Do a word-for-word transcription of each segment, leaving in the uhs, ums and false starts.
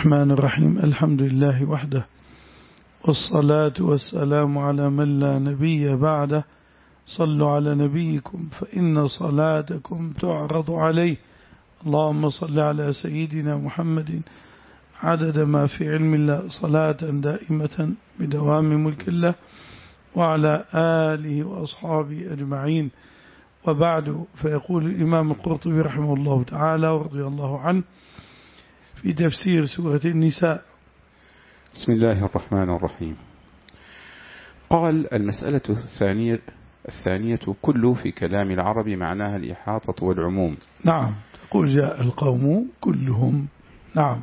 الرحمن الرحيم. الحمد لله وحده، والصلاة والسلام على من لا نبي بعده. صلوا على نبيكم فإن صلاتكم تعرض عليه. اللهم صل على سيدنا محمد عدد ما في علم الله، صلاة دائمة بدوام ملك الله، وعلى آله وأصحابه أجمعين. وبعد، فيقول الإمام القرطبي رحمه الله تعالى ورضي الله عنه في تفسير سورة النساء: بسم الله الرحمن الرحيم. قال: المسألة الثانية الثانية كل في كلام العرب معناها الإحاطة والعموم. نعم، تقول جاء القوم كلهم. نعم.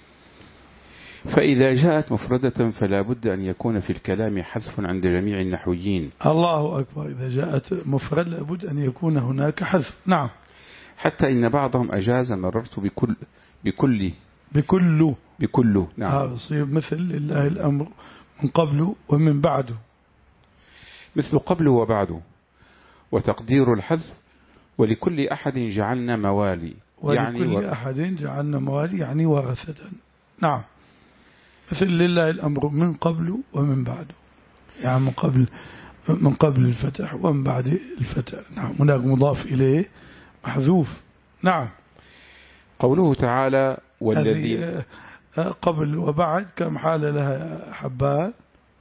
فإذا جاءت مفردة فلا بد أن يكون في الكلام حذف عند جميع النحويين. الله أكبر. إذا جاءت مفرد لابد أن يكون هناك حذف. نعم. حتى إن بعضهم أجاز مررت بكل بكل بكل بكل نعم. هذا يصير مثل لله الأمر من قبل ومن بعده، مثل قبل وبعده. وتقدير الحذف ولكل أحد جعلنا موالي، ولكل يعني و... أحد جعلنا موالي يعني ورثة. نعم. مثل لله الأمر من قبل ومن بعده، يعني من قبل من قبل الفتح ومن بعد الفتح. نعم. هناك مضاف إليه محذوف. نعم. قوله تعالى: والذي قبل وبعد كم حالة لها حبات؟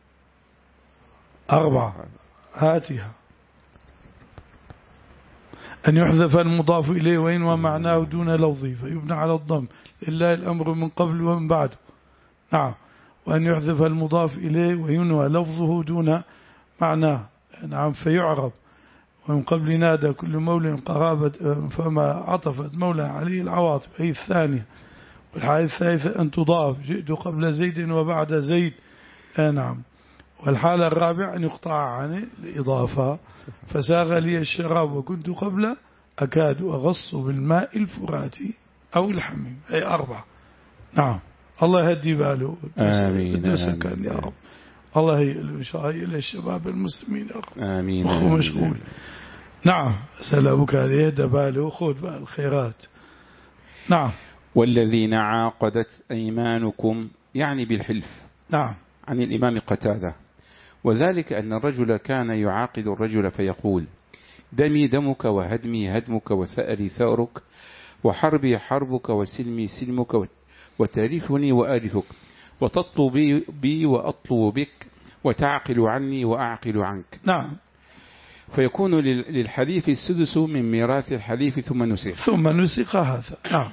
أربعة. هاتها: أن يحذف المضاف إليه وإن ومعناه دون لفظه فيبنى على الضم، لله الأمر من قبل ومن بعده. نعم. وأن يحذف المضاف إليه وينوى لفظه دون معناه. نعم. فيعرب: ومن قبل نادى كل مولى قرابة فما عطفت مولى عليه العواطف، هي الثانية. والحالة الثالثة أن تضاف: جئت قبل زيد وبعد زيد. نعم. والحالة الرابعة أن يقطع عن الإضافة: فساغ لي الشراب وكنت قبل أكاد أغص بالماء الفراتي أو الحميم. أي أربعة. نعم. الله يهدي باله. آمين. آمين يا رب. الله يهدي الشباب المسلمين يا رب. آمين. أخو مشغول. نعم. سلامك عليه دباله خذ بقى الخيرات. نعم. والذين عاقدت أيمانكم يعني بالحلف. نعم. عن الإمام قتادة. وذلك أن الرجل كان يعاقد الرجل فيقول: دمي دمك وهدمي هدمك وثأري ثأرك وحربي حربك وسلمي سلمك وترثني وأرثك وتطلو بي, بي وأطلو بك وتعقل عني وأعقل عنك. نعم. فيكون للحليف السدس من ميراث الحليف ثم نسخ ثم نسخ هذا. نعم.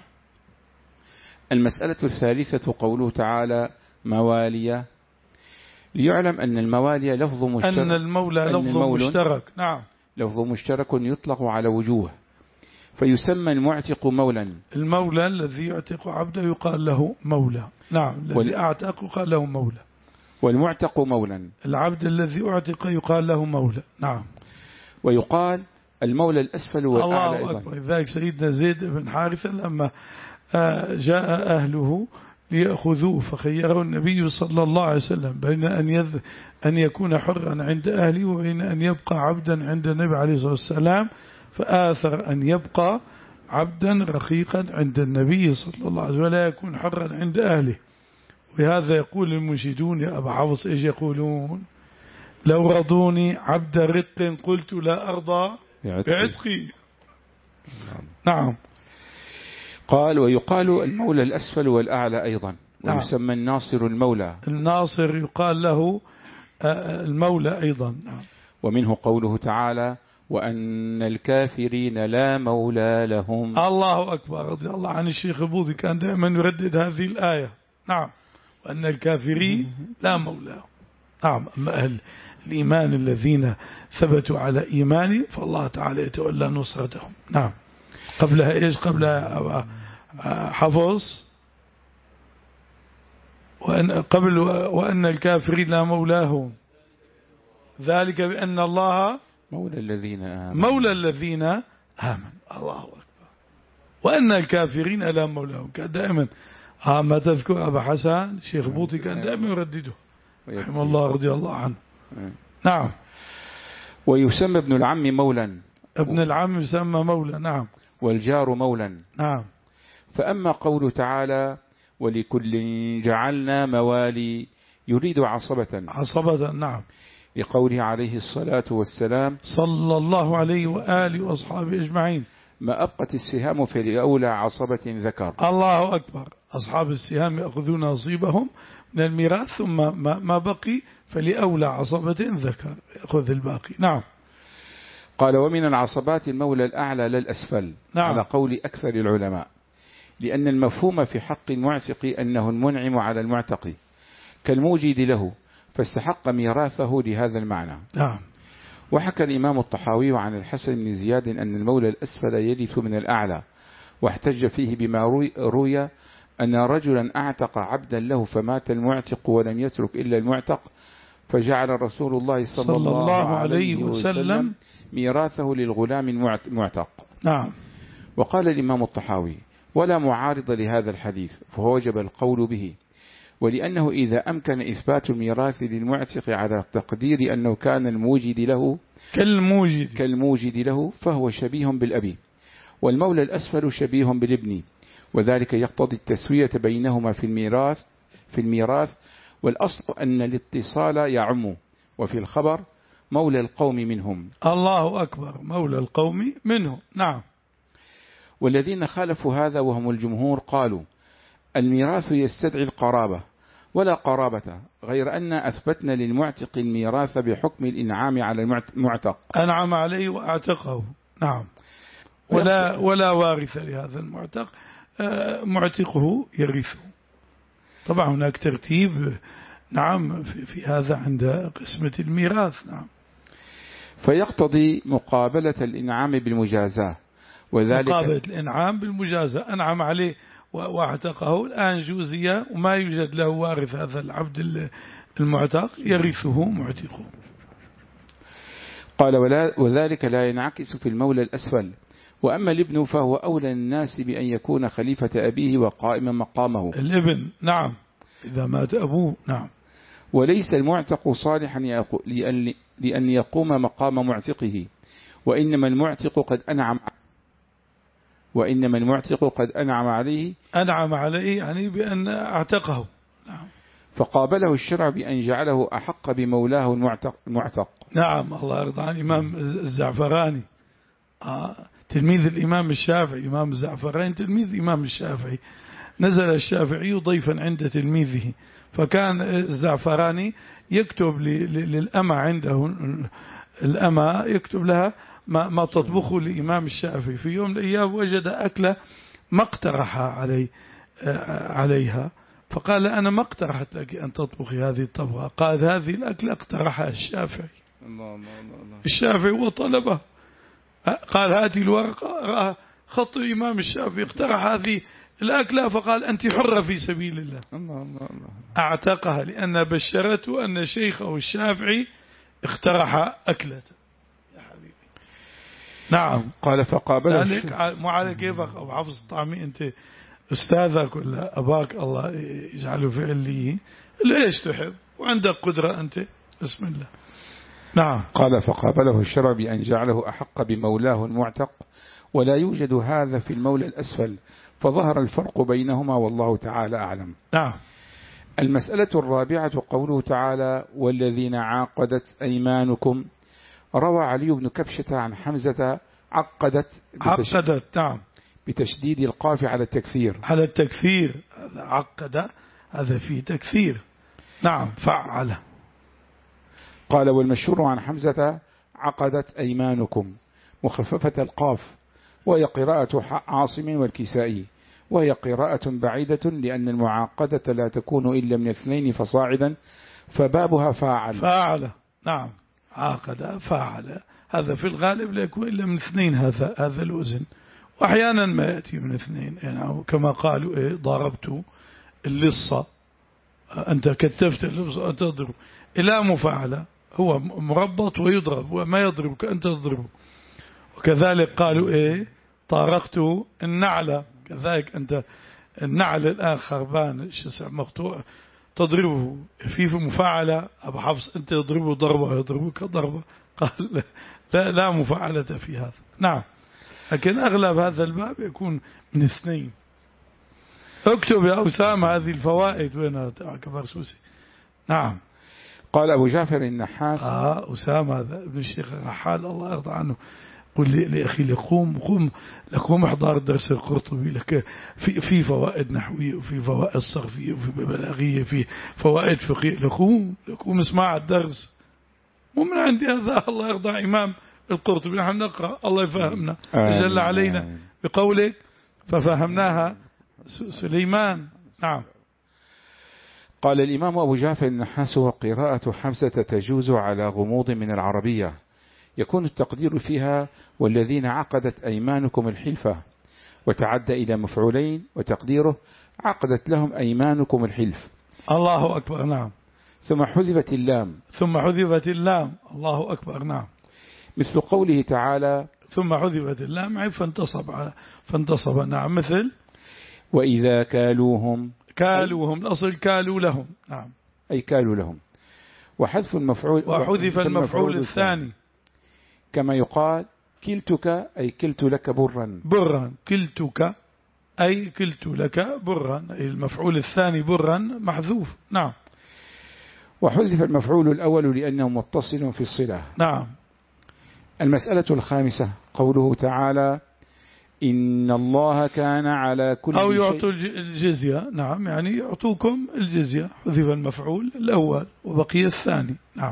المسألة الثالثة قوله تعالى: موالية، ليعلم أن الموالي لفظ مشترك، أن المولى لفظ مشترك. نعم. لفظ مشترك يطلق على وجوه، فيسمى المعتق مولا. المولى الذي يعتق عبده يقال له مولى. نعم. الذي وال... أعتق يقال له مولى. والمعتق مولا. العبد الذي أعتق يقال له مولى. نعم. ويقال المولى الأسفل والأعلى الله أيضا. أكبر. لذلك سيدنا زيد بن حارثة لما جاء أهله ليأخذوه فخيره النبي صلى الله عليه وسلم بين أن, يذ... أن يكون حرا عند أهله وبين أن يبقى عبدا عند النبي عليه الصلاة والسلام، فآثر أن يبقى عبدا رقيقا عند النبي صلى الله عليه وسلم ولا يكون حرا عند أهله. وهذا يقول المنشدون يا أبا حفص إيش يقولون: لو رضوني عبد رق قلت لا أرضى بعتقي. نعم. قال: ويقال المولى الأسفل والأعلى أيضا. نعم. ويسمى الناصر المولى. الناصر يقال له المولى أيضا. نعم. ومنه قوله تعالى: وأن الكافرين لا مولى لهم. الله أكبر. رضي الله عن الشيخ بوذي كان دائما يردد هذه الآية. نعم. وأن الكافرين لا مولى لهم. نعم. أما أهل الإيمان الذين ثبتوا على إيمانه فالله تعالى يتولى نصرتهم. نعم. قبلها إيش؟ قبلها حفظ وأن قبل وأن الكافرين لا مولاهم، ذلك بأن الله مولى الذين آمنوا. مولى الذين آمنوا. الله أكبر. وأن الكافرين لا مولاهم. كان دائما ما تذكر أبا حسن الشيخ بوطي كان دائما يردده رحمه الله رضي الله عنه. نعم. ويسمى ابن العم مولا. ابن العم يسمى مولا. نعم. والجار مولا. نعم. فأما قوله تعالى: ولكل جعلنا موالي يريد عصبة عصبة نعم، لقوله عليه الصلاة والسلام صلى الله عليه وآله وأصحابه أجمعين: ما أبقت السهام فلأولى عصبة ذكر. الله أكبر. أصحاب السهام يأخذون نصيبهم من الميراث، ثم ما بقي فلأولى عصبة ذكر يأخذ الباقي. نعم. قال: ومن العصبات المولى الأعلى للأسفل، نعم. على قول أكثر العلماء، لأن المفهوم في حق المعتق أنه المنعم على المعتق كالموجد له، فاستحق ميراثه لهذا المعنى. نعم. وحكى الإمام الطحاوي عن الحسن بن زياد أن المولى الأسفل يرث من الأعلى، واحتج فيه بما روي أن رجلا أعتق عبدا له فمات المعتق ولم يترك إلا المعتق، فجعل رسول الله صلى, صلى الله, الله عليه وسلم ميراثه للغلام المعتق. نعم. وقال الإمام الطحاوي: ولا معارض لهذا الحديث، فهو وجب القول به، ولأنه إذا أمكن إثبات الميراث للمعتق على تقدير أنه كان الموجد له كالموجد, كالموجد له فهو شبيه بالأب، والمولى الأسفل شبيه بالابن، وذلك يقتضي التسوية بينهما في الميراث في الميراث والأصل أن الاتصال يعم، وفي الخبر مولى القوم منهم. الله أكبر، مولى القوم منهم. نعم. والذين خالفوا هذا وهم الجمهور قالوا: الميراث يستدعي القرابة ولا قرابة، غير أن أثبتنا للمعتق الميراث بحكم الإنعام على المعتق، أنعم عليه وأعتقه. نعم. ولا, ولا وارث لهذا المعتق، معتقه يرثه. طبعا هناك ترتيب نعم في, في هذا عند قسمة الميراث. نعم. فيقتضي مقابلة الإنعام بالمجازاة، وذلك مقابلة الإنعام بالمجازة، أنعم عليه واعتقه، الآن جوزية وما يوجد له وارث، هذا العبد المعتق يرثه معتقه. قال: ولا وذلك لا ينعكس في المولى الأسفل، وأما الابن فهو أولى الناس بأن يكون خليفة أبيه وقائما مقامه. الابن نعم إذا مات أبوه. نعم. وليس المعتق صالحا لأن يقوم مقام معتقه، وإنما المعتق قد أنعم وإنما المعتق قد أنعم عليه أنعم عليه يعني بأن اعتقه. نعم. فقابله الشرع بأن جعله أحق بمولاه المعتق, المعتق. نعم. الله يرضى عن الإمام الزعفراني، آه. تلميذ الإمام الشافعي. إمام الزعفراني تلميذ الإمام الشافعي. نزل الشافعي ضيفا عند تلميذه، فكان الزعفراني يكتب للأمة عنده، الأمة يكتب لها ما, ما تطبخه لإمام الشافعي. في يوم من الأيام وجد أكلة ما اقترح علي عليها، فقال: أنا ما اقترحت لك أن تطبخي هذه الطبخة. قال: هذه الأكلة اقترحها الشافعي. الله الله الله. الشافعي وطلبه. قال: هذه الورقة رأى خط الإمام الشافعي اقترح هذه الأكلة، فقال: أنت حرة في سبيل الله. الله الله الله. اعتقها لأن بشرته أن شيخه الشافعي اقترح أكلة. يا حبيبي. نعم. قال: فقابله مو على كيفك أبو حفص الطعمي، أنت أستاذك ولا أباك الله يجعله في عليه، ليش تحب وعندك قدرة أنت. بسم الله. نعم. قال: فقابله الشرع بأن جعله أحق بمولاه المعتق، ولا يوجد هذا في المولى الأسفل، فظهر الفرق بينهما والله تعالى أعلم. نعم. المسألة الرابعة قوله تعالى: والذين عاقدت أيمانكم. روى علي بن كبشة عن حمزة عقدت عقدت نعم بتشديد القاف على التكثير على التكثير. عقد هذا فيه تكثير. نعم. فعل. قال: والمشهور عن حمزة عقدت أيمانكم مخففة القاف، وهي قراءة عاصم والكسائي، وهي قراءة بعيدة لأن المعاقدة لا تكون إلا من اثنين فصاعدا، فبابها فاعل. فاعل. نعم. عاقد فاعل، هذا في الغالب لا يكون إلا من اثنين، هذا هذا الوزن، وأحيانا ما يأتي من اثنين، يعني كما قالوا إيه ضربت اللصة، أنت كتفت اللصة أنت تضرب، إلى مفاعلة، هو مربط ويضرب وما يضربك أنت تضربه. وكذلك قالوا إيه طارقت النعلة، كذلك أنت النعل الآن خربان الشسع مقطوع تضربه، في في مفاعلة أبو حفص أنت تضربه ضربة يضربك ضربة، قال لا, لا مفاعلة في هذا. نعم. لكن أغلب هذا الباب يكون من اثنين. اكتب يا أسامة هذه الفوائد وين كبرسوسي. نعم. قال أبو جعفر النحاس. آه أسامة هذا ابن الشيخ الرحال الله يرضى عنه، قل لي لأخي لقوم قوم لقوم احضر درس القرطبي لك في في فوائد نحوية وفي فوائد صرفية وفي بلاغية في فوائد فقهية، لقوم لقوم اسمع الدرس مو من عندي هذا. الله يرضى إمام القرطبي نحن نقرأ الله يفهمنا جل علينا بقولك ففهمناها سليمان. نعم. قال الإمام أبو جعفر النحاس وقراءة حمزة تجوز على غموض من العربية يكون التقدير فيها والذين عقدت أيمانكم الحلفة، وتعدى إلى مفعولين وتقديره عقدت لهم أيمانكم الحلف. الله أكبر. نعم. ثم حذفت اللام. ثم حذفت اللام. الله أكبر. نعم. مثل قوله تعالى ثم حذفت اللام فانتصب فانتصب. نعم. مثل وإذا كالوهم. كالوهم الأصل كالوا لهم. نعم. أي كالوا لهم. وحذف المفعول وحذف المفعول الثاني كما يقال كلتك أي كلت لك برا. برا كلتك أي كلت لك برا، أي المفعول الثاني برا محذوف. نعم. وحذف المفعول الأول لأنه متصل في الصلة. نعم. المسألة الخامسة قوله تعالى إن الله كان على كل شيء، أو يعطوا الجزية. نعم، يعني يعطوكم الجزية، حذف المفعول الأول وبقي الثاني. نعم.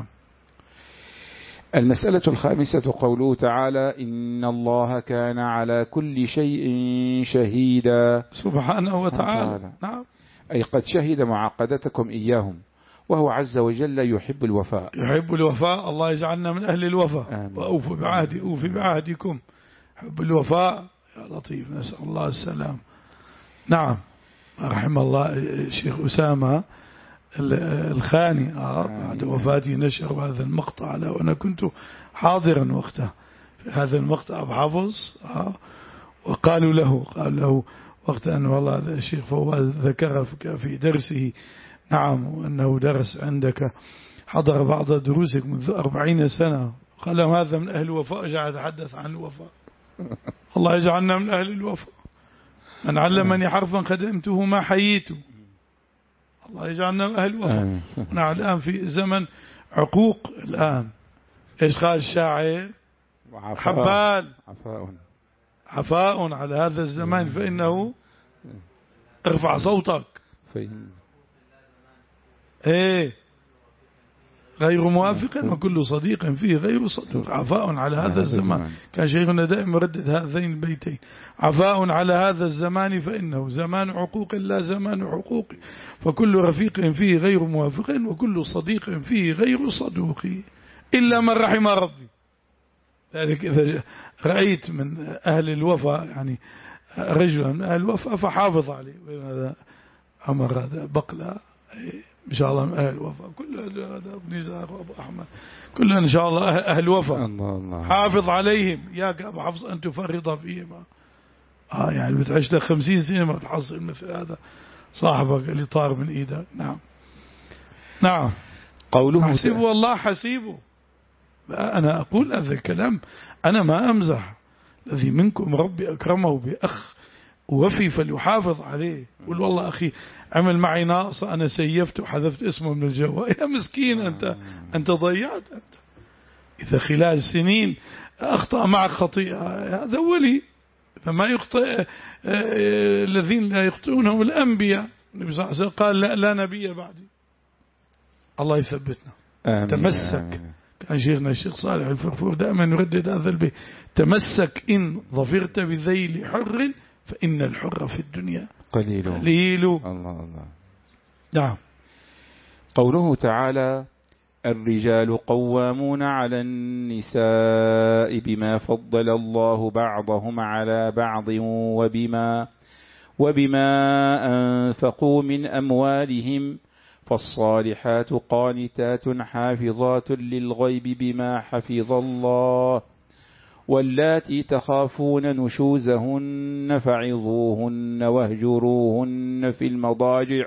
المسألة الخامسة قوله تعالى إن الله كان على كل شيء شهيدا سبحانه وتعالى. نعم. أي قد شهد معاقدتكم إياهم، وهو عز وجل يحب الوفاء. يحب الوفاء. الله يجعلنا من أهل الوفاء. وأوفوا بعهدي أوفي بعهدكم. حب الوفاء يا لطيف، نسأل الله السلام. نعم. رحم الله الشيخ أسامة الخاني بعد وفاته نشر هذا المقطع له، وأنا كنت حاضرا وقتها في هذا المقطع بحفظ. وقالوا له قالوا له وقت أن والله هذا الشيخ فواز ذكر في درسه نعم وأنه درس عندك حضر بعض دروسك منذ أربعين سنة، قال هذا من أهل الوفاء، جاء يتحدث عن الوفاء. الله يجعلنا من أهل الوفاء. من علمني حرفا خدمته ما حييته. الله يجعلنا من أهل الوفاء. نحن الآن في زمن عقوق. الآن إيش قال الشاعر؟ حبال عفاء عفاء على هذا الزمان فإنه ارفع صوتك ايه غير موافق وكل صديق فيه غير صديق. عفاء على هذا الزمان. كان شيخنا دائما يردد هذين البيتين: عفاء على هذا الزمان فإنه زمان عقوق لا زمان حقوق، فكل رفيق فيه غير موافق وكل صديق فيه غير صدوق إلا من رحم ربي. ذلك إذا رأيت من أهل الوفاء يعني رجلا من أهل الوفاء فحافظ عليه. هذا عمر هذا بقلة إن شاء الله من أهل الوفاء، كل هذا ابن نزار وأبو أحمد كلنا إن شاء الله أهل الوفاء. حافظ عليهم ياك أبو حفص أن تفرط فيهم. آه يعني بتعيش لك خمسين سنة ما تحصل مثل هذا صاحبك اللي طار من إيدك. نعم نعم. قوله حسيبه والله حسيبه. أنا أقول هذا الكلام أنا ما أمزح. الذي منكم ربي أكرمه بأخ وفي فليحافظ عليه. قل والله أخي عمل معي ناقصة أنا سيفت وحذفت اسمه من الجوال. يا مسكين أنت أنت ضيعت. أنت إذا خلال سنين أخطأ معك خطيئة هذا ولي. فما يخطئ الذين لا يخطئونهم الأنبياء. النبي صلى الله عليه وسلم قال لا, لا نبي بعدي. الله يثبتنا. آمين. تمسك. كان شيخنا الشيخ صالح الفرفور دائما يردد هذا البيت: تمسك إن ظفرت بذيل حر فإن الحر في الدنيا قليل قليل. الله الله. نعم. قوله تعالى: الرجال قوامون على النساء بما فضل الله بعضهم على بعض وبما وبما أنفقوا من أموالهم فالصالحات قانتات حافظات للغيب بما حفظ الله واللاتي تخافون نشوزهن فعظوهن واهجروهن في المضاجع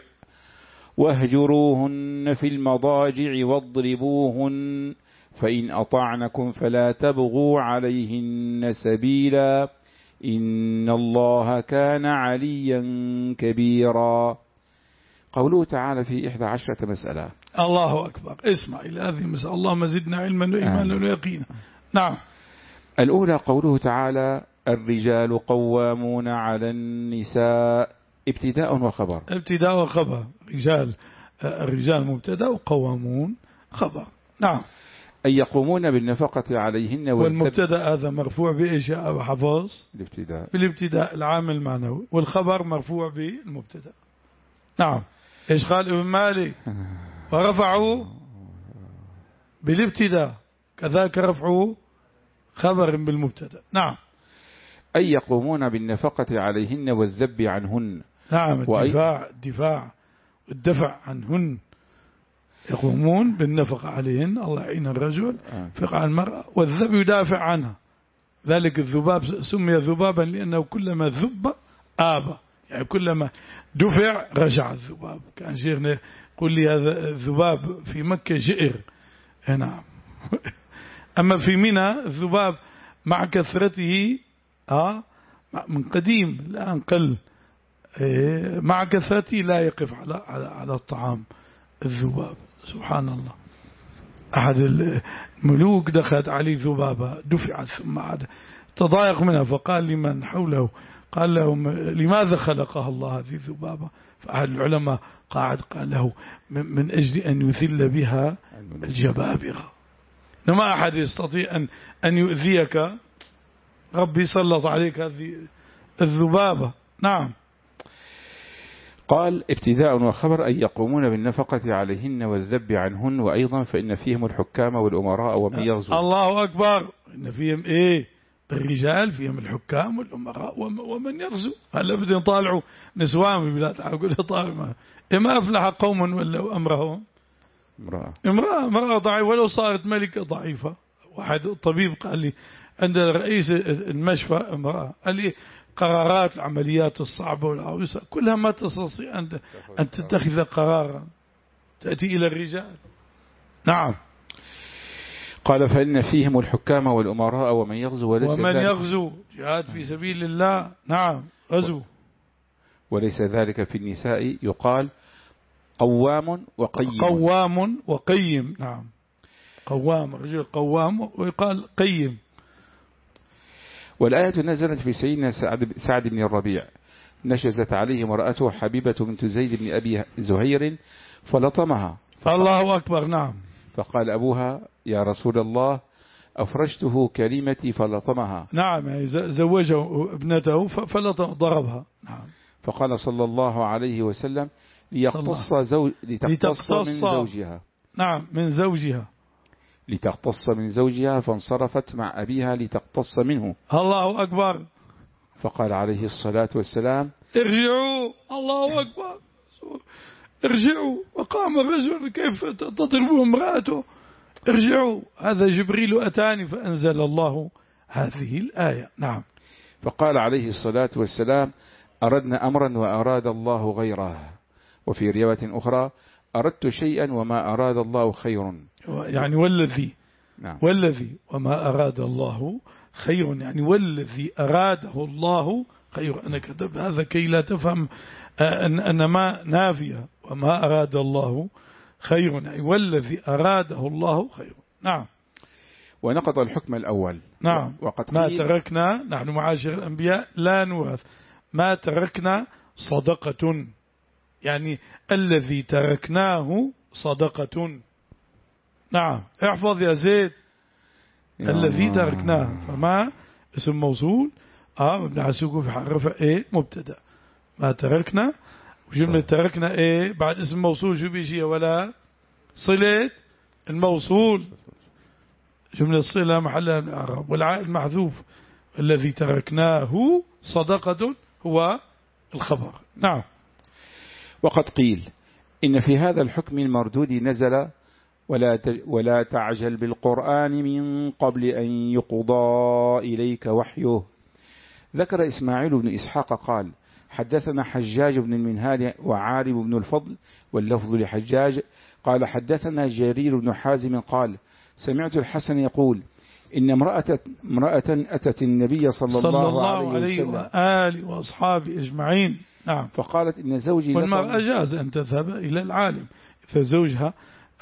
واهجروهن في المضاجع واضربوهن فإن أطعنكم فلا تبغوا عليهن سبيلا إن الله كان عليا كبيرا. قوله تعالى في إحدى عشرة مسألة. الله أكبر. اسمع إلى هذه المسألة. اللهم زدنا علما وإيمانا ويقينا. نعم. الأولى قوله تعالى الرجال قوامون على النساء، ابتداء وخبر. ابتداء وخبر. رجال الرجال مبتدأ وقوامون خبر. نعم. أن يقومون بالنفقة عليهن. والمبتدأ هذا مرفوع بإيش يا أبو حفاظ؟ الابتداء. بالابتداء العامل المعنوي، والخبر مرفوع بالمبتدأ. نعم. إيش قال ابن مالك؟ ورفعوا بالابتداء، كذلك رفعوا خبر بالمبتدأ. نعم. أن يقومون بالنفقة عليهن والذب عنهن. نعم. الدفاع الدفاع الدفع عنهن. يقومون بالنفقة عليهن، الله يعين الرجل فقع عن المرأة، والذب يدافع عنها. ذلك الذباب سمي ذبابا لأنه كلما ذب آب، يعني كلما دفع رجع الذباب. كان شيخنا يقول لي هذا الذباب في مكة جئر. نعم. أما في منى الذباب مع كثرته آه من قديم الآن قل، مع كثرته لا يقف على على على الطعام الذباب. سبحان الله. أحد الملوك دخلت عليه ذبابة دفعت ثم عاد تضايق منها، فقال لمن حوله، قال لهم لماذا خلقها الله هذه الذبابة؟ فأحد العلماء قاعد قال له من أجل أن يذل بها الجبابرة. ما أحد يستطيع أن أن يؤذيك، ربي سلط عليك هذه الذبابة. نعم. قال ابتداء وخبر أن يقومون بالنفقة عليهن والذب عنهن، وأيضا فإن فيهم الحكام والأمراء ومن يغزو. الله أكبر. إن فيهم إيه؟ الرجال فيهم الحكام والأمراء ومن يغزو. هلا بدهم يطالعوا نسوان في بلاد العرب، يقول طالع ما أفلح قوم ولوا أمرهم امرأة امرأة امرأة ضعيفة، ولو صارت ملكة ضعيفة. واحد طبيب قال لي عند رئيس المشفى امرأة، قال لي قرارات العمليات الصعبة والعويصة كلها ما تستطيع أن تتخذ قرارا، تأتي إلى الرجال. نعم. قال فإن فيهم الحكام والأمراء ومن يغزو وليس ومن يغزو جهاد في سبيل الله. نعم. غزو. وليس ذلك في النساء، يقال قوام وقيم. قوام وقيم. نعم. قوام رجل قوام، ويقال قيم. والآية نزلت في سيدنا سعد, سعد بن الربيع، نشزت عليه امرأته حبيبة بنت زيد بن أبي زهير فلطمها. الله أكبر. نعم. فقال أبوها يا رسول الله أفرشته كلمتي فلطمها. نعم. يعني زوجه ابنته فلطم ضربها. نعم. فقال صلى الله عليه وسلم ليقتص زوج لتقتص من زوجها. نعم. من زوجها لتقتص من زوجها، فانصرفت مع أبيها لتقتص منه. الله أكبر. فقال عليه الصلاة والسلام ارجعوا. الله أكبر. ارجعوا. وقام الرجل كيف تضرب امرأته؟ ارجعوا. هذا جبريل أتاني فأنزل الله هذه الآية. نعم. فقال عليه الصلاة والسلام أردنا أمرا وأراد الله غيره. وفي رواية أخرى أردت شيئا وما أراد الله خير. يعني والذي نعم. والذي وما أراد الله خير، يعني والذي أراده الله خير. أنا كتب هذا كي لا تفهم أن, أن ما نافية، وما أراد الله خير يعني والذي أراده الله خير. نعم. ونقض الحكم الأول. نعم. وقد ما تركنا نحن معاشر الأنبياء لا نورث، ما تركنا صدقة، يعني الذي تركناه صدقة. نعم. احفظ يا زيد. يا الذي تركناه، فما اسم موصول اه مبني على السكون في حرف ايه مبتدا. ما تركنا وجملة تركنا ايه بعد اسم موصول شو بيجي ولا صلة الموصول، جملة صلة محلها من الإعراب، والعائد محذوف. الذي تركناه صدقة هو الخبر. نعم. وقد قيل إن في هذا الحكم المردود نزل ولا ولا تعجل بالقرآن من قبل أن يقضى إليك وحيه. ذكر إسماعيل بن إسحاق قال حدثنا حجاج بن المنهال وعارب بن الفضل، واللفظ لحجاج قال حدثنا جرير بن حازم قال سمعت الحسن يقول إن امرأة, امرأة أتت النبي صلى, صلى الله, الله عليه, عليه وسلم وآله وأصحابه أجمعين. نعم. فقالت إن زوجي والمرأة جاز أن تذهب إلى العالم إذا زوجها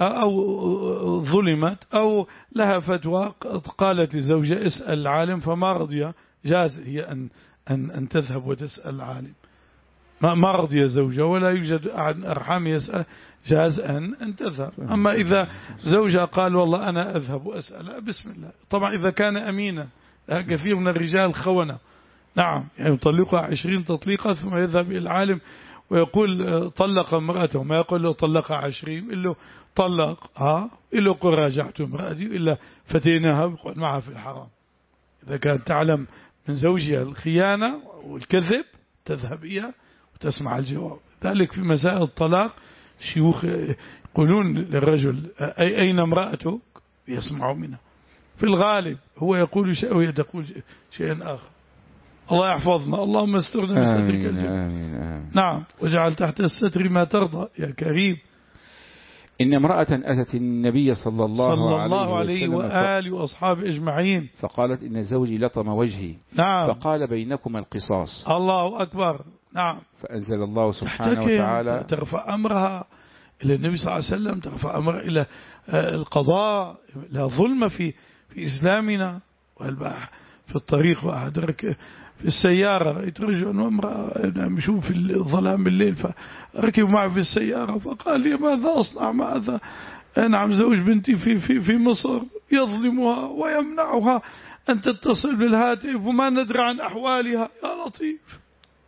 أو ظلمت أو لها فتوى قالت لزوجها اسأل العالم فما رضي، جاز هي أن, أن, أن تذهب وتسأل العالم. ما ما رضي زوجها ولا يوجد أحد أرحام يسأل، جاز أن أن تذهب. أما إذا زوجها قال والله أنا أذهب وأسأل، بسم الله. طبعا إذا كان أمينا، كثير من الرجال خونة، نعم، يعني يطلقها عشرين تطليقة ثم يذهب إلى العالم ويقول طلق امرأته، ما يقول له طلقها عشرين، إلا طلق ها إلا قل راجعت امرأتي إلا فتيناها ويقول معها في الحرام. إذا كانت تعلم من زوجها الخيانة والكذب تذهب إياه وتسمع الجواب. ذلك في مسائل الطلاق شيوخ يقولون للرجل أين امرأتك يسمع منها، في الغالب هو يقول شيء وهي تقول شيئا آخر. الله يحفظنا، اللهم استرنا بسترك الجميل. نعم، وجعل تحت الستر ما ترضى يا كريم. إن امرأة أتت النبي صلى الله, صلى الله عليه, عليه وآله وأصحابه أجمعين فقالت إن زوجي لطم وجهي. نعم. فقال بينكما القصاص. الله أكبر. نعم. فأنزل الله سبحانه وتعالى ترفع أمرها إلى النبي صلى الله عليه وسلم، ترفع أمرها إلى القضاء. لا ظلم في في إسلامنا. في الطريق وأدرك في السيارة رأيت رجل وامرأة يمشون في الظلام بالليل، فركبوا معي في السيارة فقال لي ماذا أصنع ماذا؟ نعم، زوج بنتي في في في مصر يظلمها ويمنعها أن تتصل بالهاتف وما ندري عن أحوالها. يا لطيف.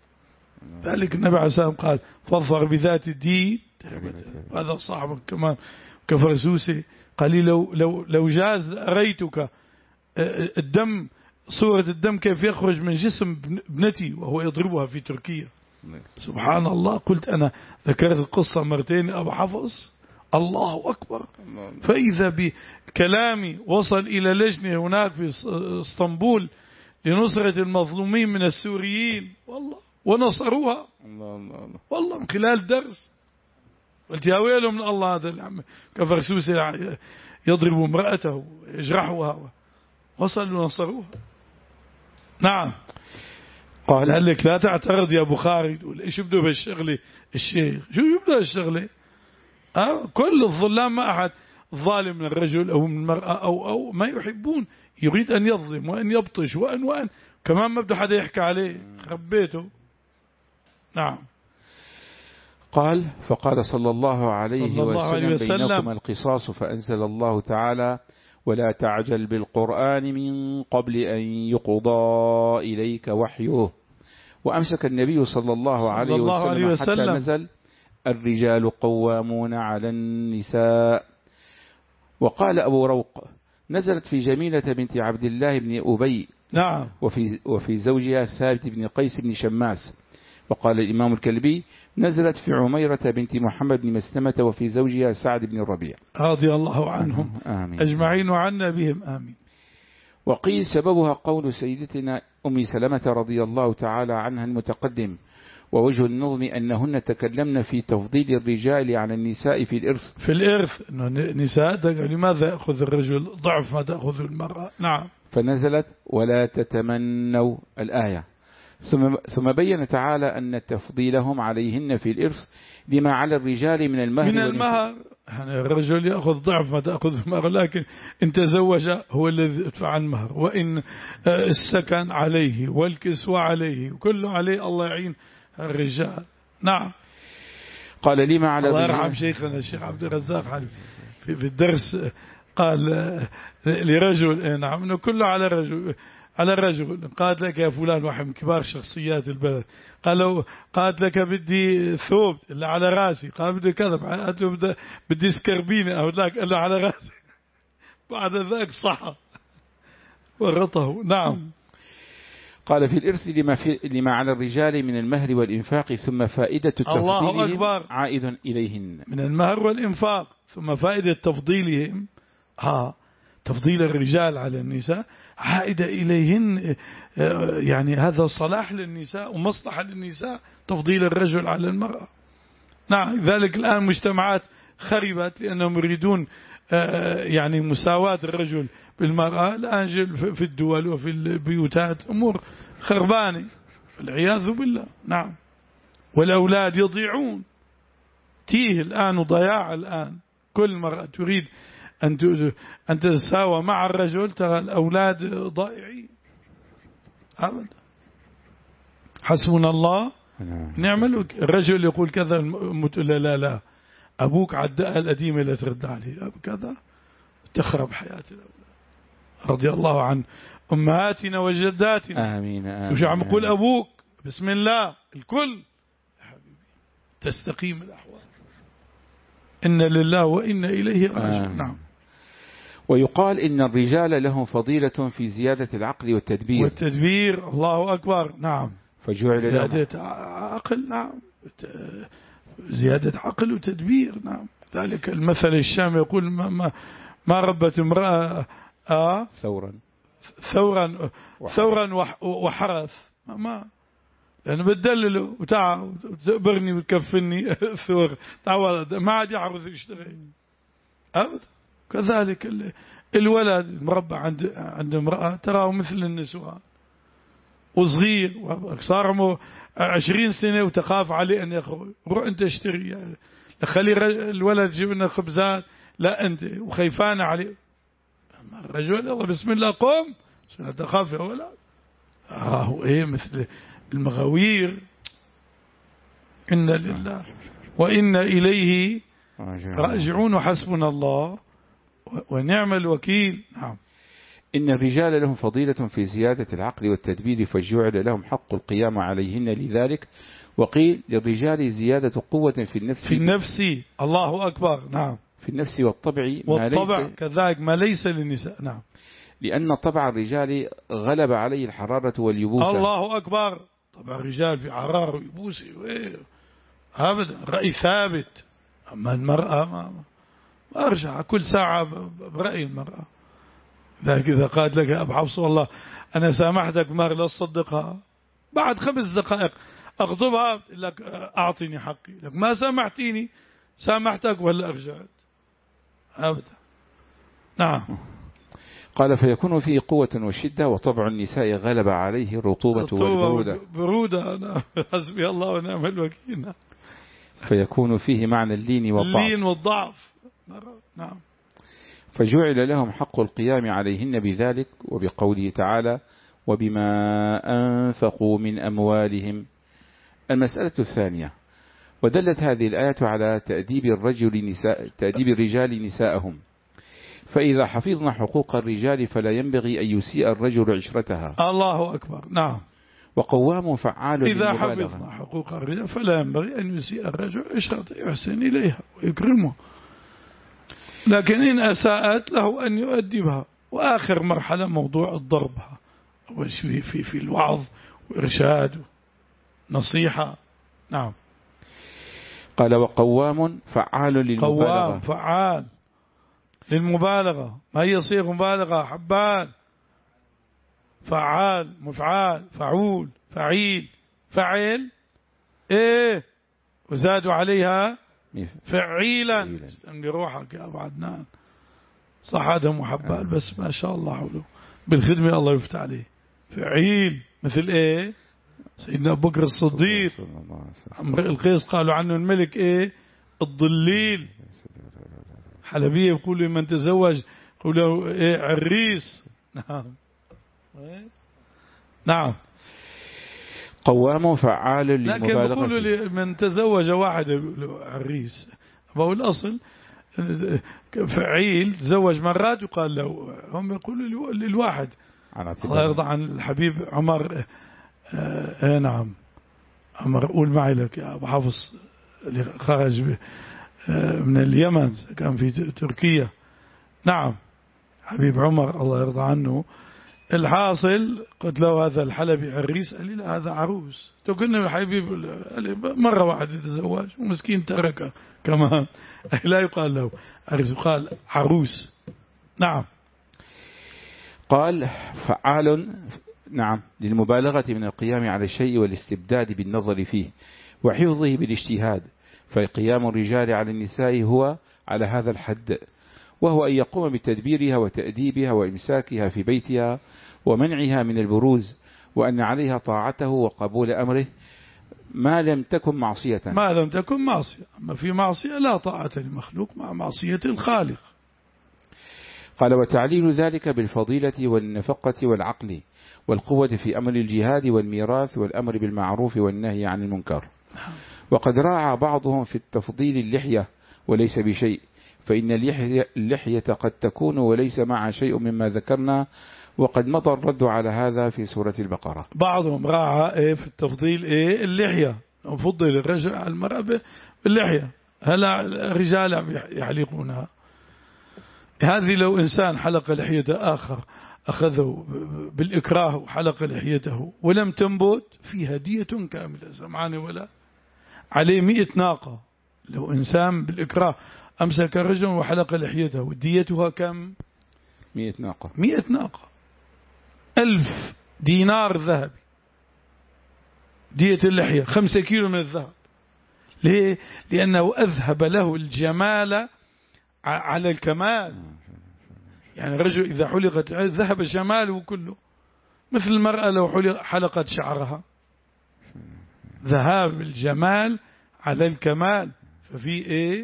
ذلك النبي عليه الصلاة والسلام قال فاظفر بذات الدين. هذا صاحبك كمان كفرسوسي قال لي لو لو لو جاز أريتك الدم، صورة الدم كيف يخرج من جسم ابنتي وهو يضربها في تركيا. سبحان الله. قلت أنا ذكرت القصة مرتين أبو حفص. الله أكبر. فإذا بكلامي وصل إلى لجنة هناك في اسطنبول لنصرة المظلومين من السوريين، والله ونصروها والله من خلال درس. قلت يا ويله من الله، هذا كفرسوس يضرب امرأته يجرحها، وصلوا ونصروها. نعم. قال لك لا تعترض يا بخاري تقول ايش يبدو بالشغله الشيخ، شو يبدو بالشغله؟ أه؟ كل الظلام ما أحد ظالم من الرجل أو من المرأة أو أو ما يحبون، يريد أن يظلم وأن يبطش وأن وأن كمان ما بده حدا يحكي عليه، خبيته. نعم. قال فقال صلى الله عليه, صلى الله عليه وسلم, وسلم بينكم القصاص. فأنزل الله تعالى ولا تعجل بالقرآن من قبل أن يقضى إليك وحيه. وأمسك النبي صلى الله عليه صلى الله عليه وسلم وسلم حتى نزل الرجال قوامون على النساء. وقال أبو روق نزلت في جميلة بنت عبد الله بن أبي. نعم. وفي, وفي زوجها ثابت بن قيس بن شماس. وقال الإمام الكلبي نزلت في عميرة بنت محمد بن مسلمة وفي زوجها سعد بن الربيع رضي الله عنهم آمين. أجمعين وعنا بهم آمين. وقيل سببها قول سيدتنا أم سلمة رضي الله تعالى عنها المتقدم. ووجه النظم أنهن تكلمن في تفضيل الرجال على النساء في الإرث. في الإرث أنه نساء لماذا يأخذ الرجل ضعف ما تأخذ المرأة. نعم. فنزلت ولا تتمنوا الآية. ثم ثم بين تعالى أن تفضيلهم عليهن في الإرث لما على الرجال من المهر. من المهر يعني الرجل يأخذ ضعف ما تأخذ المهر، لكن إن تزوج هو الذي يدفع المهر، وإن السكن عليه والكسوة عليه وكله عليه، الله يعين الرجال. نعم. قال لما على الله يرحم شيخنا الشيخ عبد الرزاق في في الدرس قال لرجل نعم انه كله على رجل على الرجل. قالت لك يا فلان واحد من كبار شخصيات البلد، قالوا قالت لك بدي ثوب اللي على راسي، قال بدي كذا، قالت له بدي سكربينه او ذاك، قال له على راسي. بعد ذاك صح ورطه. نعم. قال في الإرث لما, في لما على الرجال من المهر والإنفاق ثم فائدة تفضيلهم عائد إليهن. من المهر والإنفاق ثم فائدة تفضيلهم ها تفضيل الرجال على النساء عائدة إليهن، يعني هذا صلاح للنساء ومصلحة للنساء تفضيل الرجل على المرأة. نعم. ذلك الآن مجتمعات خربت لأنهم يريدون يعني مساواة الرجل بالمرأة الآن في الدول وفي البيوتات أمور خربانة والعياذ بالله. نعم. والأولاد يضيعون، تيه الآن وضياع الآن. كل مرأة تريد أن تتساوى مع الرجل ترى الأولاد ضائعين أبدا. حسبنا الله نعم الوكيل. الرجل يقول كذا، لا لا لا أبوك عداء القديمة لا ترد عليه كذا، تخرب حياة الأولاد. رضي الله عن أمهاتنا وجداتنا. آمين آمين. وش عم يقول أبوك بسم الله الكل يا حبيبي تستقيم الأحوال. إن لله وإن إليه راجعون. نعم. ويقال إن الرجال لهم فضيلة في زيادة العقل والتدبير. والتدبير الله أكبر. نعم. فجعل زيادة عقل. نعم. زيادة عقل وتدبير. نعم. ذلك المثل الشام يقول ما, ما, ما ربت امرأة آه ثورا ثورا ثورا وحرث ما لأنه بتدلله وتعا وتقبرني وتكفني ثور تعود ما عاد يعرف يشتغل أبدا. كذلك الولد المربع عند عند امرأة تراه مثل النسوان وصغير صار عشرين سنة وتخاف عليه أن يخرج. روح أنت اشتري يعني. خلي الولد جيب لنا خبزات لا أنت وخيفان عليه. الرجل الله بسم الله قم تخاف يا ولد. آه إيه مثل المغاوير. إن لله وإن إليه راجعون وحسبنا الله ونعم الوكيل. نعم. إن الرجال لهم فضيلة في زيادة العقل والتدبير فجعل لهم حق القيام عليهن لذلك. وقيل للرجال زيادة قوة في النفس في النفس. الله أكبر. نعم. في النفس والطبع والطبع ما ليس كذلك ما ليس للنساء. نعم. لأن طبع الرجال غلب عليه الحرارة واليبوسة. الله أكبر. طبع الرجال في حرارة ويبوسة أبدا رأي ثابت. أما المرأة ما, ما أرجع كل ساعة برأي المرأة. ذلك إذا قالت لك يا أبو حفص والله أنا سامحتك مار لا تصدقها بعد خمس دقائق أغضبها لك أعطيني حقي لك ما سامحتيني سامحتك ولا أرجعت أبدا. نعم. قال فيكون فيه قوة وشدة وطبع النساء غلب عليه الرطوبة والبرودة. برودة. أنا حسبي الله ونعم الوكيل. فيكون فيه معنى اللين والضعف. اللين والضعف. نعم. فجعل لهم حق القيام عليهن بذلك وبقوله تعالى وبما أنفقوا من أموالهم. المسألة الثانية ودلت هذه الآية على تأديب الرجل نساء تأديب الرجال نساءهم. فإذا حفظنا حقوق الرجال فلا ينبغي أن يسيء الرجل عشرتها. الله أكبر. نعم. وقوام فعال إذا حفظنا حقوق الرجال فلا ينبغي أن يسيء الرجل عشرته يحسن إليها ويكرمها. لكن إن أساءت له أن يؤدبها. وآخر مرحلة موضوع الضربها في في في الوعظ وإرشاد نصيحة. نعم. قال وقوام فعال للمبالغة. قوام فعال للمبالغة. ما هي صيغ مبالغة؟ حبان فعال مفعال فعول فعيل فعل ايه وزادوا عليها فعيلا. استنى روحك يا أبو عدنان صح هذا محبال بس ما شاء الله حوله بالخدمة الله يفتح عليه. فعيل مثل ايه سيدنا أبو بكر الصديق عمرو القيس قالوا عنه الملك ايه الضليل. حلبية يقولوا من تزوج يقولوا ايه عريس. نعم. نعم. قوام فعال للمبالغة. لكن يقولوا من تزوج واحد عريس. هو الأصل فعيل تزوج مرات يقال له. هم يقولوا للواحد. الله يرضى عن الحبيب عمر. آه نعم عمر قول معي لك يا أبو حفص اللي خرج من اليمن كان في تركيا. نعم حبيب عمر الله يرضى عنه. الحاصل قلت له هذا الحلبي عريس قال لي لا هذا عروس. تقولنا الحبيب مرة واحد يتزوج ومسكين تركه كمان لا يقال له عريس يقال عروس. نعم. قال فعال نعم للمبالغة من القيام على الشيء والاستبداد بالنظر فيه وحفظه بالاجتهاد. فقيام الرجال على النساء هو على هذا الحد وهو أن يقوم بتدبيرها وتأديبها وإمساكها في بيتها ومنعها من البروز، وأن عليها طاعته وقبول أمره ما لم تكن معصية ما لم تكن معصية. أما في معصية لا طاعة للمخلوق مع معصية الخالق. قال وتعليل ذلك بالفضيلة والنفقة والعقل والقوة في أمر الجهاد والميراث والأمر بالمعروف والنهي عن المنكر. وقد راعى بعضهم في التفضيل اللحية وليس بشيء، فإن اللحية, اللحية قد تكون وليس معها شيء مما ذكرنا، وقد مضى الرد على هذا في سورة البقرة. بعضهم راعى إيه في التفضيل إيه اللحية، نفضل الرجل على المرأة باللحية. هلا الرجال يحلقونها، هذه لو إنسان حلق لحيته آخر أخذه بالإكراه وحلق لحيته ولم تنبت فيها دية كاملة، سمعاني ولا عليه مئة ناقة. لو إنسان بالإكراه أمسك رجل وحلق لحيته وديتها كم؟ مئة ناقة. مئة ناقة، ألف دينار ذهبي دية اللحية، خمسة كيلو من الذهب. ليه؟ لأنه أذهب له الجمال على الكمال. يعني الرجل إذا حلقت ذهب جماله كله، مثل المرأة لو حلقت شعرها، ذهاب الجمال على الكمال. ففي إيه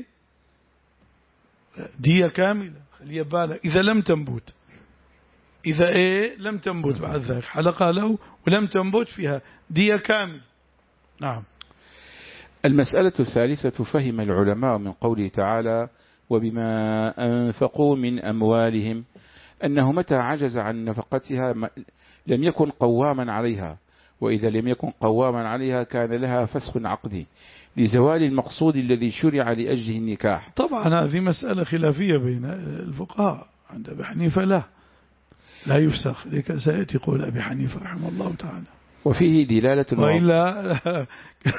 دية كاملة. خلي بالك إذا لم تنبت، إذا إيه لم تنبت بعد ذلك حلقها له ولم تنبت فيها دية كاملة. نعم. المسألة الثالثة، فهم العلماء من قوله تعالى وبما أنفقوا من أموالهم أنه متى عجز عن نفقتها لم يكن قواما عليها، وإذا لم يكن قواما عليها كان لها فسخ عقدي لزوال المقصود الذي شرع لأجله النكاح. طبعا هذه مسألة خلافية بين الفقهاء. عند أبي حنيفة لا لا يفسخ، لك سيأتي قول أبي حنيفة رحمه الله تعالى. وفيه دلالة، وإلا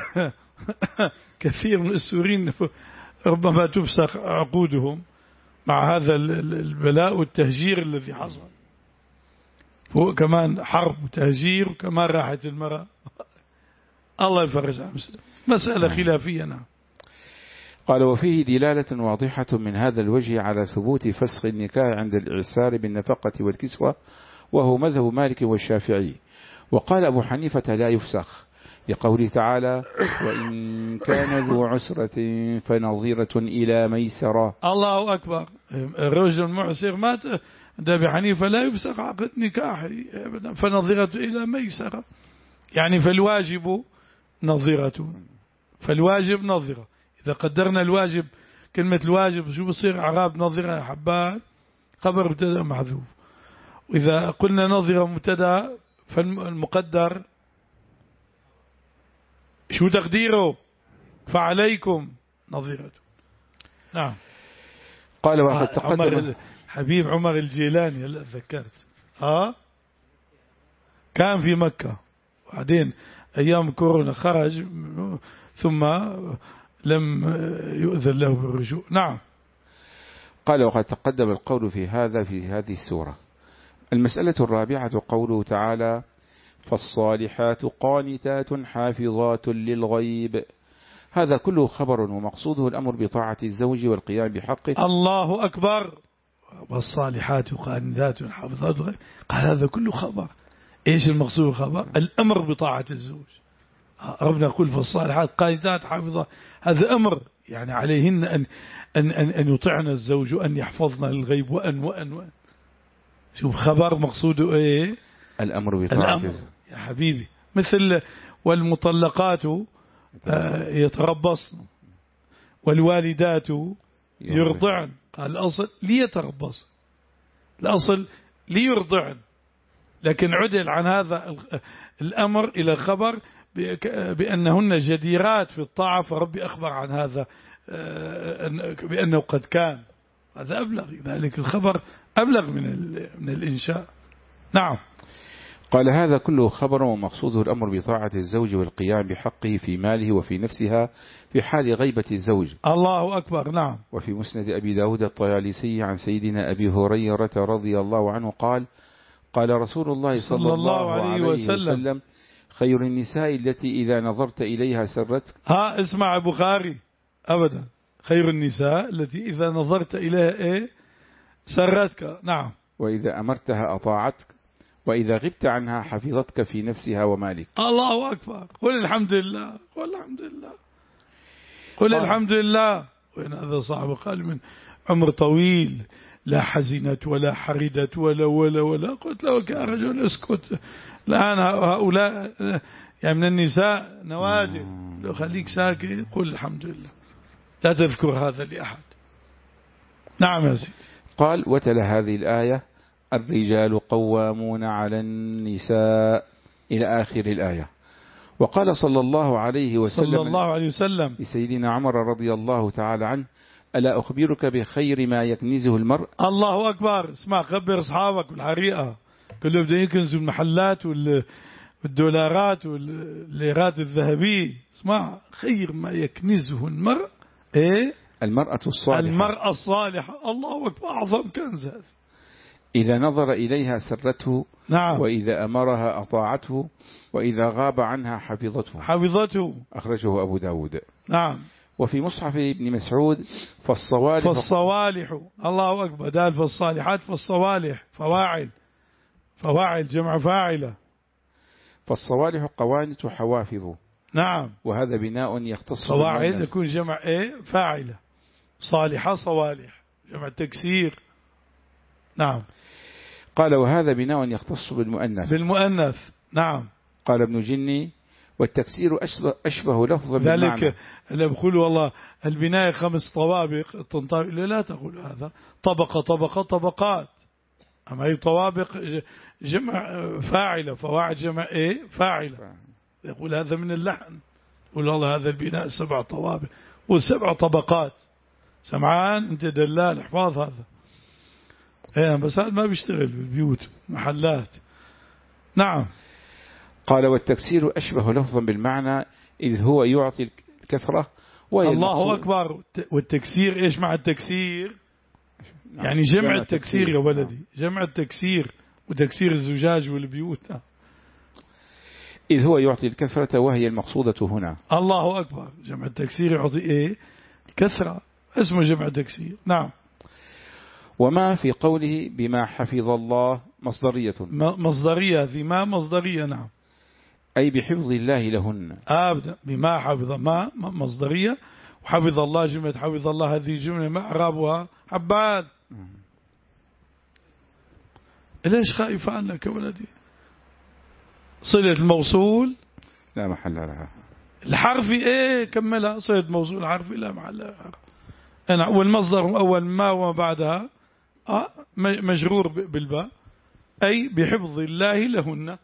كثير من السوريين ربما تفسخ عقودهم مع هذا البلاء والتهجير الذي حصل، فوق كمان حرب وتهجير وكمان راحت المرأة. الله يفرج عن مسألة خلافية. نعم. قال وفيه دلالة واضحة من هذا الوجه على ثبوت فسخ النكاح عند الإعسار بالنفقة والكسوة، وهو مذهب مالك والشافعي. وقال أبو حنيفة لا يفسخ لقوله تعالى وإن كان ذو عسرة فنظيرة إلى ميسرة. الله أكبر. الرجل معسر مات عند أبي حنيفة لا يفسخ عقد نكاح فنظيرة إلى ميسرة، يعني فالواجب نظيرة، فالواجب نظرة. إذا قدرنا الواجب كلمة الواجب شو بصير؟ أعراب نظرة يا حبان خبر مبتدا محذوف، وإذا قلنا نظرة مبتدا فالمقدر شو تقديره؟ فعليكم نظيرة. نعم. قال وقد تقدم عمر حبيب عمر الجيلاني هلا ذكرت ها كان في مكة، وبعدين أيام كورونا خرج ثم لم يؤذن له بالرجوع. نعم. قال وقد تقدم القول في هذا في هذه السورة. المسألة الرابعة قوله تعالى فالصالحات قانتات حافظات للغيب. هذا كله خبر ومقصوده الأمر بطاعة الزوج والقيام بحقه. الله أكبر. والصالحات قانتات حافظات للغيب، قال هذا كله خبر. إيش المقصود خبر؟ الأمر بطاعة الزوج. ربنا يقول فالصالحات قانتات حافظات، هذا أمر يعني عليهن أن أن أن, أن يطعن الزوج وأن يحفظن الغيب وأن وأن وأن. شوف خبر مقصوده إيه؟ الأمر بطاعة الأمر يا حبيبي. مثل والمطلقات يتربصن والوالدات يرضعن، قال الأصل ليتربصن، الأصل ليرضعن، لكن عدل عن هذا الأمر إلى الخبر بأنهن جديرات في الطاعة، فربي أخبر عن هذا بأنه قد كان. هذا أبلغ، ذلك الخبر أبلغ من من الإنشاء. نعم. قال هذا كله خبر ومقصوده الأمر بطاعة الزوج والقيام بحقه في ماله وفي نفسها في حال غيبة الزوج. الله أكبر. نعم. وفي مسند أبي داود الطيالسي عن سيدنا أبي هريرة رضي الله عنه قال قال رسول الله صلى الله عليه وسلم, وسلم خير النساء التي إذا نظرت إليها سرتك. ها اسمع بخاري أبدا، خير النساء التي إذا نظرت إليها إيه سرتك. نعم. وإذا أمرتها أطاعتك، وإذا غبت عنها حفظتك في نفسها ومالك. الله أكبر. قل الحمد لله، قل الحمد لله، قل الحمد لله. وإن هذا صاحب قال من عمر طويل لا حزنت ولا حردت ولا ولا ولا. قلت له يا رجل اسكت، الآن هؤلاء يعني من النساء نوادر، لو خليك ساكت قل الحمد لله، لا تذكر هذا لأحد. نعم يا سيدي. قال وتلا هذه الآية الرجال قوامون على النساء إلى آخر الآية. وقال صلى الله عليه وسلم صلى الله عليه وسلم لسيدنا عمر رضي الله تعالى عنه ألا أخبرك بخير ما يكنزه المرء. الله أكبر. اسمع، خبر أصحابك بالحقيقة كلهم بدهم يكنزوا المحلات والدولارات والليرات الذهبية. اسمع، خير ما يكنزه المرء إيه؟ المرأة الصالحة. المرأة الصالحة. الله أكبر، أعظم كنز هذا. إذا نظر إليها سرته. نعم. وإذا أمرها أطاعته، وإذا غاب عنها حفظته. حفظته. أخرجه أبو داود. نعم. وفي مصحف ابن مسعود فالصوالح. فالصوالح. الله أكبر. دال فالصالحات فالصوالح فواعل، فواعل جمع فاعلة. فالصوالح قوانت حوافظ. نعم. وهذا بناء يختص فواعل يكون جمع ايه فاعلة، صالحة صوالح جمع تكسير. نعم. قال وهذا بناء يختص بالمؤنث. بالمؤنث. نعم. قال ابن جني والتكسير أشبه لفظا بالمعنى. ذلك اللي بقول والله البناء خمس طوابق تنطبق، لا تقول هذا طبقة طبقة طبقات، أما هي طوابق جمع فاعلة، فواعل جمع ايه فاعلة. يقول هذا من اللحن، يقول والله هذا البناء سبع طوابق وسبع طبقات. سمعان انت دلال احفاظ هذا. ايه بس هذا ما بيشتغل بالبيوت محلات. نعم. قال والتكسير أشبه لفظا بالمعنى إذ هو يعطي الكثرة. الله أكبر. والتكسير إيش مع التكسير؟ يعني جمع التكسير يا ولدي، جمع التكسير وتكسير الزجاج والبيوت. إذ هو يعطي الكثرة وهي المقصودة هنا. الله أكبر. جمع التكسير يعطي إيه؟ كثرة، اسمه جمع تكسير. نعم. وما في قوله بما حفظ الله مصدرية. مصدرية ذي ما مصدرية. نعم. أي بحفظ الله لهن. أبدا. بما حفظ ما مصدرية، وحفظ الله جملة حفظ الله هذه جملة ما أعرابها حبان. ليش خايف عنك يا ولدي؟ صلة الموصول لا محل لها. الحرفي ايه كملها. صلة موصول حرفي لا محل لها. والمصدر أول ما وما بعدها آه مجرور بالباء، أي بحفظ الله لهن.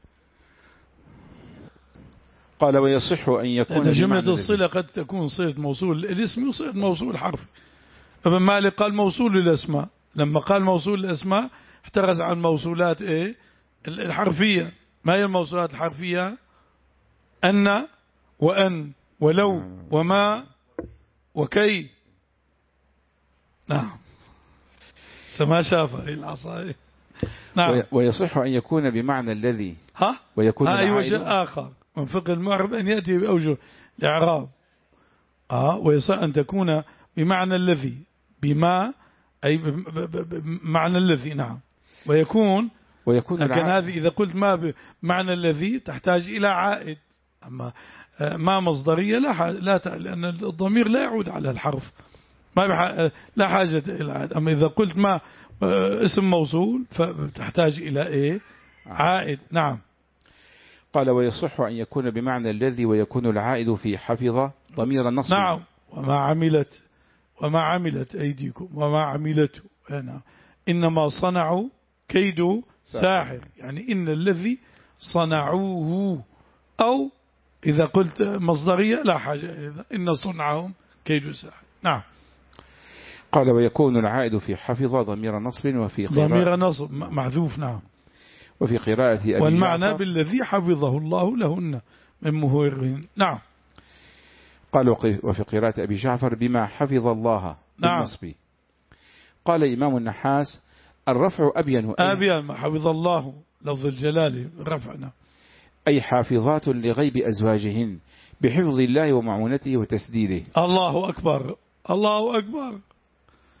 قال ويصح أن يكون جملة الصلة قد تكون صلة موصول الاسم وصلة موصول حرفي. ابن مالك قال موصول للأسماء، لما قال موصول للأسماء احترز عن موصولات ايه الحرفية. ما هي الموصولات الحرفية؟ أن وأن ولو وما وكي. نعم. سما شافه العصاية. نعم. ويصح أن يكون بمعنى الذي. ها ويكون أي وجه آخر من فقه المعرب أن يأتي بأوجه الإعراب. آه ويصح أن تكون بمعنى الذي، بما أي بمعنى الذي. نعم. ويكون ويكون لكن هذه إذا قلت ما بمعنى الذي تحتاج إلى عائد. أما ما مصدرية لا لا لأن الضمير لا يعود على الحرف، ما لا حاجة إلى عائد. أما إذا قلت ما اسم موصول فتحتاج إلى إيه عائد. نعم. قال ويصح أن يكون بمعنى الذي ويكون العائد في حفظ ضمير النصب. نعم. وما عملت وما عملت أيديكم وما عملته هنا إنما صنعوا كيد ساحر، يعني إن الذي صنعوه. أو إذا قلت مصدرية لا حاجة إذا إن صنعهم كيد ساحر. نعم. قال ويكون العائد في حفظ ضمير نصب وفي قراءة ضمير نصب محذوف. نعم. وفي قراءة أبي والمعنى جعفر بالذي حفظه الله لهن من مهورهن. نعم. قال وفي قراءة أبي جعفر بما حفظ الله بالنصب. نعم. قال إمام النحاس الرفع أبين أبين ما حفظ الله لفظ الجلال رفعنا، أي حافظات لغيب أزواجهن بحفظ الله ومعونته وتسديده. الله أكبر. الله أكبر.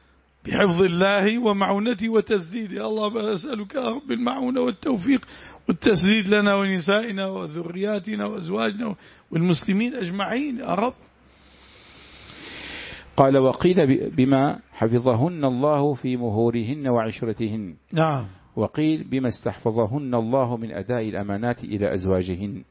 بحفظ الله ومعونته وتسديده. الله أسألك يا رب المعونة والتوفيق والتسديد لنا ونسائنا وذرياتنا وأزواجنا والمسلمين أجمعين يا رب. قال وقيل بما حفظهن الله في مهورهن وعشرتهن. نعم. وقيل بما استحفظهن الله من أداء الأمانات إلى أزواجهن.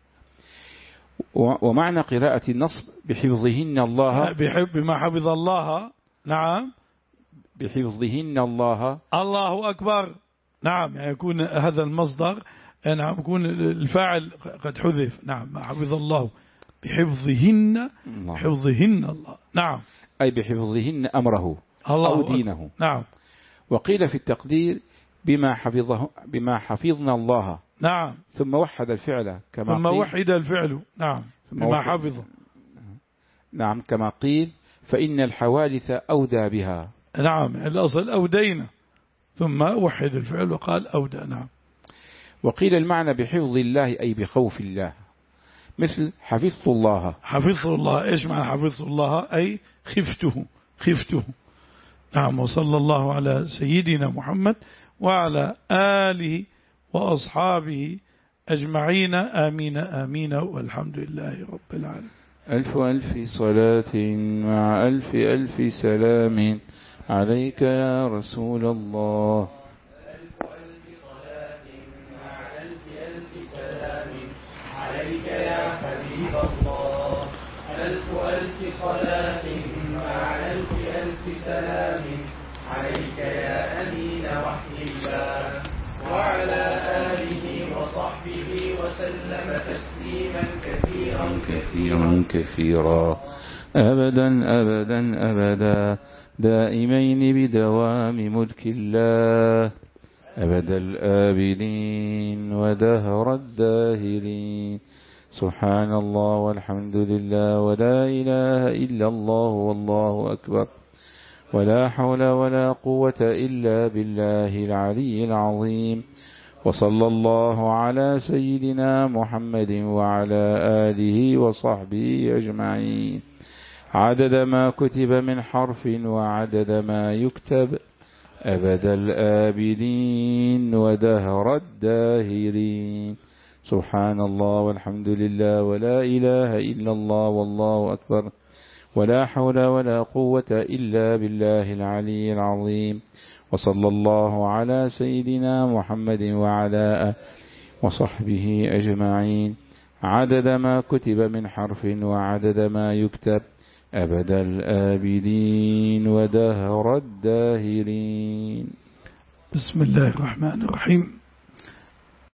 ومعنى قراءة النصب بحفظهن الله بما حفظ الله. نعم. بحفظهن الله الله أكبر. نعم، يعني يكون هذا المصدر، نعم، يكون الفاعل قد حذف. نعم، ما حفظ الله بحفظهن الله. حفظهن الله. نعم، أي بحفظهن أمره الله أو دينه. أكبر. نعم. وقيل في التقدير بما حفظه بما حفظنا الله. نعم. ثم وحد الفعل كما ثم قيل. وحد الفعل. نعم. بما حفظه. نعم كما قيل فإن الحوادث أودى بها. نعم، الأصل أودينا ثم وحد الفعل وقال أودى. نعم. وقيل المعنى بحفظ الله أي بخوف الله، مثل حفظت الله. حفظت الله، إيش معنى حفظت الله؟ أي خفته خفته. نعم. وصلى الله على سيدنا محمد وعلى آله وأصحابه أجمعين. آمين آمين والحمد لله رب العالمين. ألف ألف صلاة مع ألف ألف سلام عليك يا رسول الله. ألف ألف صلاة مع ألف ألف سلام عليك يا حبيب الله. ألف ألف صلاة مع ألف ألف سلام عليك يا أمين وحي الله. وعلى آله وصحبه وسلم تسليما كثيرا كثيرا كثيرا أبدا أبدا أبدا دائمين بدوام ملك الله أبد الآبدين ودهر الداهرين. سبحان الله والحمد لله ولا إله إلا الله والله أكبر ولا حول ولا قوة إلا بالله العلي العظيم. وصلى الله على سيدنا محمد وعلى آله وصحبه أجمعين عدد ما كتب من حرف وعدد ما يكتب أبد الآبدين ودهر الداهرين. سبحان الله والحمد لله ولا إله إلا الله والله أكبر ولا حول ولا قوة إلا بالله العلي العظيم. وصلى الله على سيدنا محمد وعلى آله وصحبه أجمعين عدد ما كتب من حرف وعدد ما يكتب أبد الآبدين ودهر الداهرين. بسم الله الرحمن الرحيم.